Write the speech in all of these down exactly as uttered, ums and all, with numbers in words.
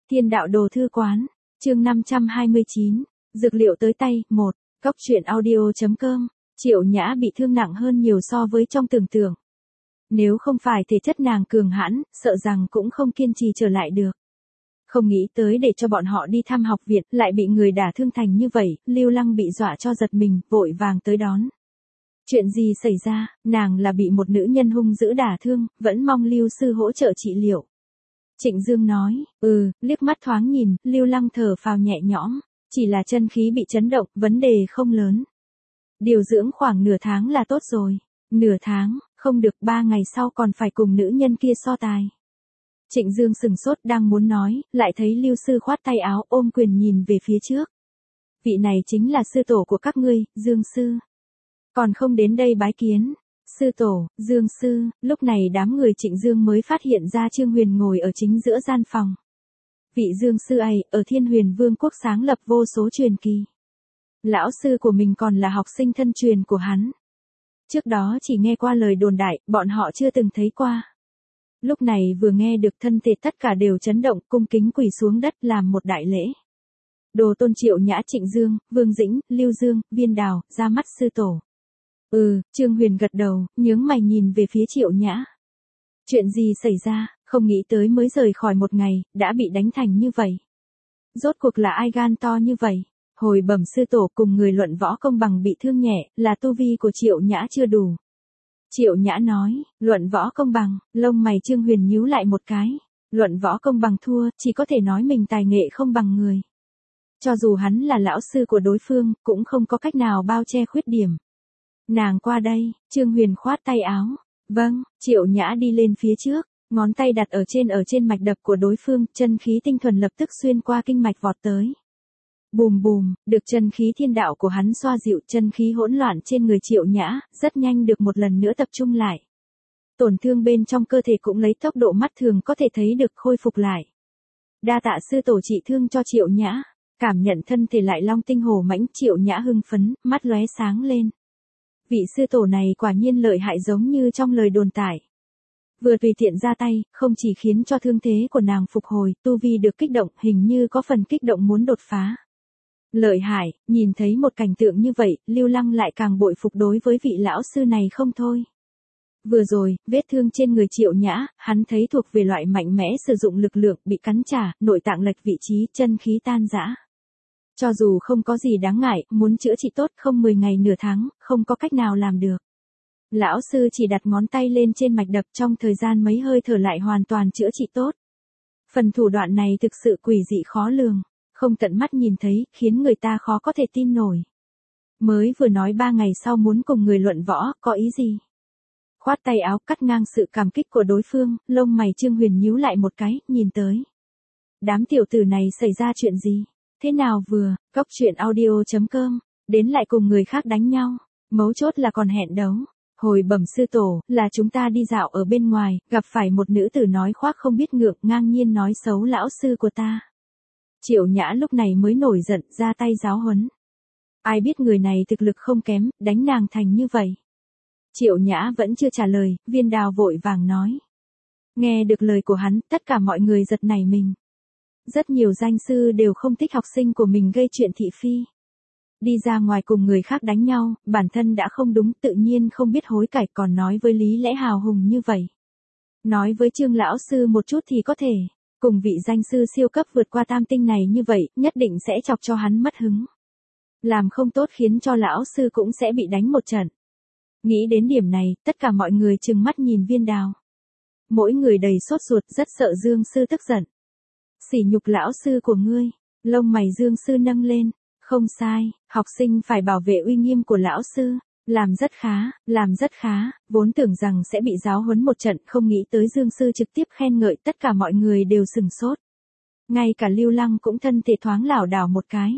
Thiên đạo đồ thư quán, chương năm trăm hai mươi chín, dược liệu tới tay, một, cóc truyện audio.com, Triệu Nhã bị thương nặng hơn nhiều so với trong tưởng tượng. Nếu không phải thể chất nàng cường hãn, sợ rằng cũng không kiên trì trở lại được. Không nghĩ tới để cho bọn họ đi thăm học viện, lại bị người đả thương thành như vậy, Lưu Lăng bị dọa cho giật mình, vội vàng tới đón. Chuyện gì xảy ra, nàng là bị một nữ nhân hung dữ đả thương, vẫn mong Lưu sư hỗ trợ trị liệu. Trịnh Dương nói, ừ, liếc mắt thoáng nhìn, Lưu Lăng thở phào nhẹ nhõm, chỉ là chân khí bị chấn động, vấn đề không lớn. Điều dưỡng khoảng nửa tháng là tốt rồi. Nửa tháng, không được, ba ngày sau còn phải cùng nữ nhân kia so tài. Trịnh Dương sừng sốt đang muốn nói, lại thấy Lưu sư khoát tay áo ôm quyền nhìn về phía trước. Vị này chính là sư tổ của các ngươi, Dương sư. Còn không đến đây bái kiến. Sư tổ, Dương sư, lúc này đám người Trịnh Dương mới phát hiện ra Trương Huyền ngồi ở chính giữa gian phòng. Vị Dương sư ấy, ở Thiên Huyền Vương quốc sáng lập vô số truyền kỳ. Lão sư của mình còn là học sinh thân truyền của hắn. Trước đó chỉ nghe qua lời đồn đại, bọn họ chưa từng thấy qua. Lúc này vừa nghe được thân thể tất cả đều chấn động, cung kính quỳ xuống đất làm một đại lễ. Đồ tôn Triệu Nhã, Trịnh Dương, Vương Dĩnh, Lưu Dương, Viên Đào, ra mắt sư tổ. Ừ, Trương Huyền gật đầu, nhướng mày nhìn về phía Triệu Nhã. Chuyện gì xảy ra, không nghĩ tới mới rời khỏi một ngày, đã bị đánh thành như vậy. Rốt cuộc là ai gan to như vậy? Hồi bẩm sư tổ, cùng người luận võ công bằng bị thương nhẹ, là tu vi của Triệu Nhã chưa đủ. Triệu Nhã nói, luận võ công bằng, lông mày Trương Huyền nhíu lại một cái. Luận võ công bằng thua, chỉ có thể nói mình tài nghệ không bằng người. Cho dù hắn là lão sư của đối phương, cũng không có cách nào bao che khuyết điểm. Nàng qua đây, Trương Huyền khoát tay áo. Vâng, Triệu Nhã đi lên phía trước, ngón tay đặt ở trên ở trên mạch đập của đối phương, chân khí tinh thuần lập tức xuyên qua kinh mạch vọt tới. Bùm bùm, được chân khí thiên đạo của hắn xoa dịu, chân khí hỗn loạn trên người Triệu Nhã, rất nhanh được một lần nữa tập trung lại. Tổn thương bên trong cơ thể cũng lấy tốc độ mắt thường có thể thấy được khôi phục lại. Đa tạ sư tổ trị thương cho Triệu Nhã, cảm nhận thân thể lại long tinh hổ mãnh, Triệu Nhã hưng phấn, mắt lóe sáng lên. Vị sư tổ này quả nhiên lợi hại giống như trong lời đồn tải. Vừa tùy tiện ra tay, không chỉ khiến cho thương thế của nàng phục hồi, tu vi được kích động, hình như có phần kích động muốn đột phá. Lợi hại, nhìn thấy một cảnh tượng như vậy, Lưu Lăng lại càng bội phục đối với vị lão sư này không thôi. Vừa rồi, vết thương trên người Triệu Nhã, hắn thấy thuộc về loại mạnh mẽ sử dụng lực lượng, bị cắn trả, nội tạng lệch vị trí, chân khí tan rã. Cho dù không có gì đáng ngại, muốn chữa trị tốt không mười ngày nửa tháng, không có cách nào làm được. Lão sư chỉ đặt ngón tay lên trên mạch đập, trong thời gian mấy hơi thở lại hoàn toàn chữa trị tốt. Phần thủ đoạn này thực sự quỷ dị khó lường, không tận mắt nhìn thấy, khiến người ta khó có thể tin nổi. Mới vừa nói ba ngày sau muốn cùng người luận võ, có ý gì? Khoát tay áo cắt ngang sự cảm kích của đối phương, lông mày Trương Huyền nhíu lại một cái, nhìn tới. Đám tiểu tử này xảy ra chuyện gì? Thế nào vừa, cóc truyện audio.com, đến lại cùng người khác đánh nhau, mấu chốt là còn hẹn đấu. Hồi bẩm sư tổ, là chúng ta đi dạo ở bên ngoài, gặp phải một nữ tử nói khoác không biết ngượng, ngang nhiên nói xấu lão sư của ta. Triệu Nhã lúc này mới nổi giận, ra tay giáo huấn. Ai biết người này thực lực không kém, đánh nàng thành như vậy. Triệu Nhã vẫn chưa trả lời, Viên Đào vội vàng nói. Nghe được lời của hắn, tất cả mọi người giật nảy mình. Rất nhiều danh sư đều không thích học sinh của mình gây chuyện thị phi. Đi ra ngoài cùng người khác đánh nhau, bản thân đã không đúng, tự nhiên không biết hối cải, còn nói với lý lẽ hào hùng như vậy. Nói với Trương lão sư một chút thì có thể, cùng vị danh sư siêu cấp vượt qua tam tinh này như vậy, nhất định sẽ chọc cho hắn mất hứng. Làm không tốt khiến cho lão sư cũng sẽ bị đánh một trận. Nghĩ đến điểm này, tất cả mọi người trừng mắt nhìn Viên Đào. Mỗi người đầy sốt ruột, rất sợ Dương sư tức giận. Sỉ nhục lão sư của ngươi, lông mày Dương sư nâng lên. Không sai, học sinh phải bảo vệ uy nghiêm của lão sư, làm rất khá, làm rất khá, vốn tưởng rằng sẽ bị giáo huấn một trận, không nghĩ tới Dương sư trực tiếp khen ngợi, tất cả mọi người đều sừng sốt. Ngay cả Lưu Lăng cũng thân thể thoáng lảo đảo một cái.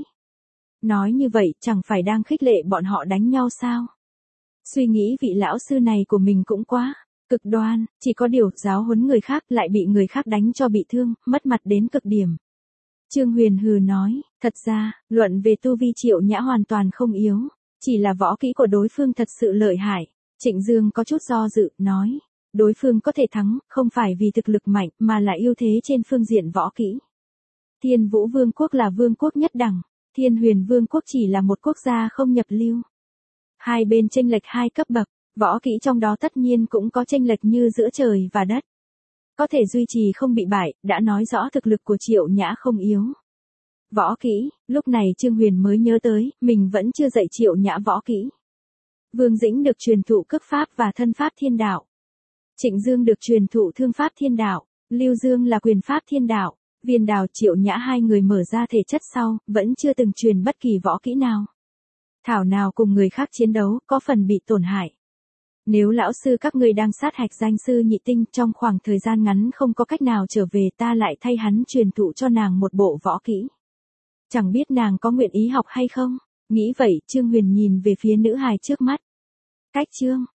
Nói như vậy, chẳng phải đang khích lệ bọn họ đánh nhau sao? Suy nghĩ vị lão sư này của mình cũng quá cực đoan, chỉ có điều giáo huấn người khác lại bị người khác đánh cho bị thương, mất mặt đến cực điểm. Trương Huyền hừ nói, thật ra, luận về tu vi Triệu Nhã hoàn toàn không yếu, chỉ là võ kỹ của đối phương thật sự lợi hại. Trịnh Dương có chút do dự, nói, đối phương có thể thắng, không phải vì thực lực mạnh, mà là ưu thế trên phương diện võ kỹ. Thiên Vũ Vương quốc là vương quốc nhất đẳng, Thiên Huyền Vương quốc chỉ là một quốc gia không nhập lưu. Hai bên chênh lệch hai cấp bậc, võ kỹ trong đó tất nhiên cũng có chênh lệch như giữa trời và đất. Có thể duy trì không bị bại, đã nói rõ thực lực của Triệu Nhã không yếu. Võ kỹ, lúc này Trương Huyền mới nhớ tới, mình vẫn chưa dạy Triệu Nhã võ kỹ. Vương Dĩnh được truyền thụ cước pháp và thân pháp thiên đạo. Trịnh Dương được truyền thụ thương pháp thiên đạo, Lưu Dương là quyền pháp thiên đạo, Viên Đào Triệu Nhã hai người mở ra thể chất sau, vẫn chưa từng truyền bất kỳ võ kỹ nào. Thảo nào cùng người khác chiến đấu, có phần bị tổn hại. Nếu lão sư các ngươi đang sát hạch danh sư nhị tinh trong khoảng thời gian ngắn không có cách nào trở về, ta lại thay hắn truyền thụ cho nàng một bộ võ kỹ. Chẳng biết nàng có nguyện ý học hay không? Nghĩ vậy, Trương Huyền nhìn về phía nữ hài trước mắt. Cách chương,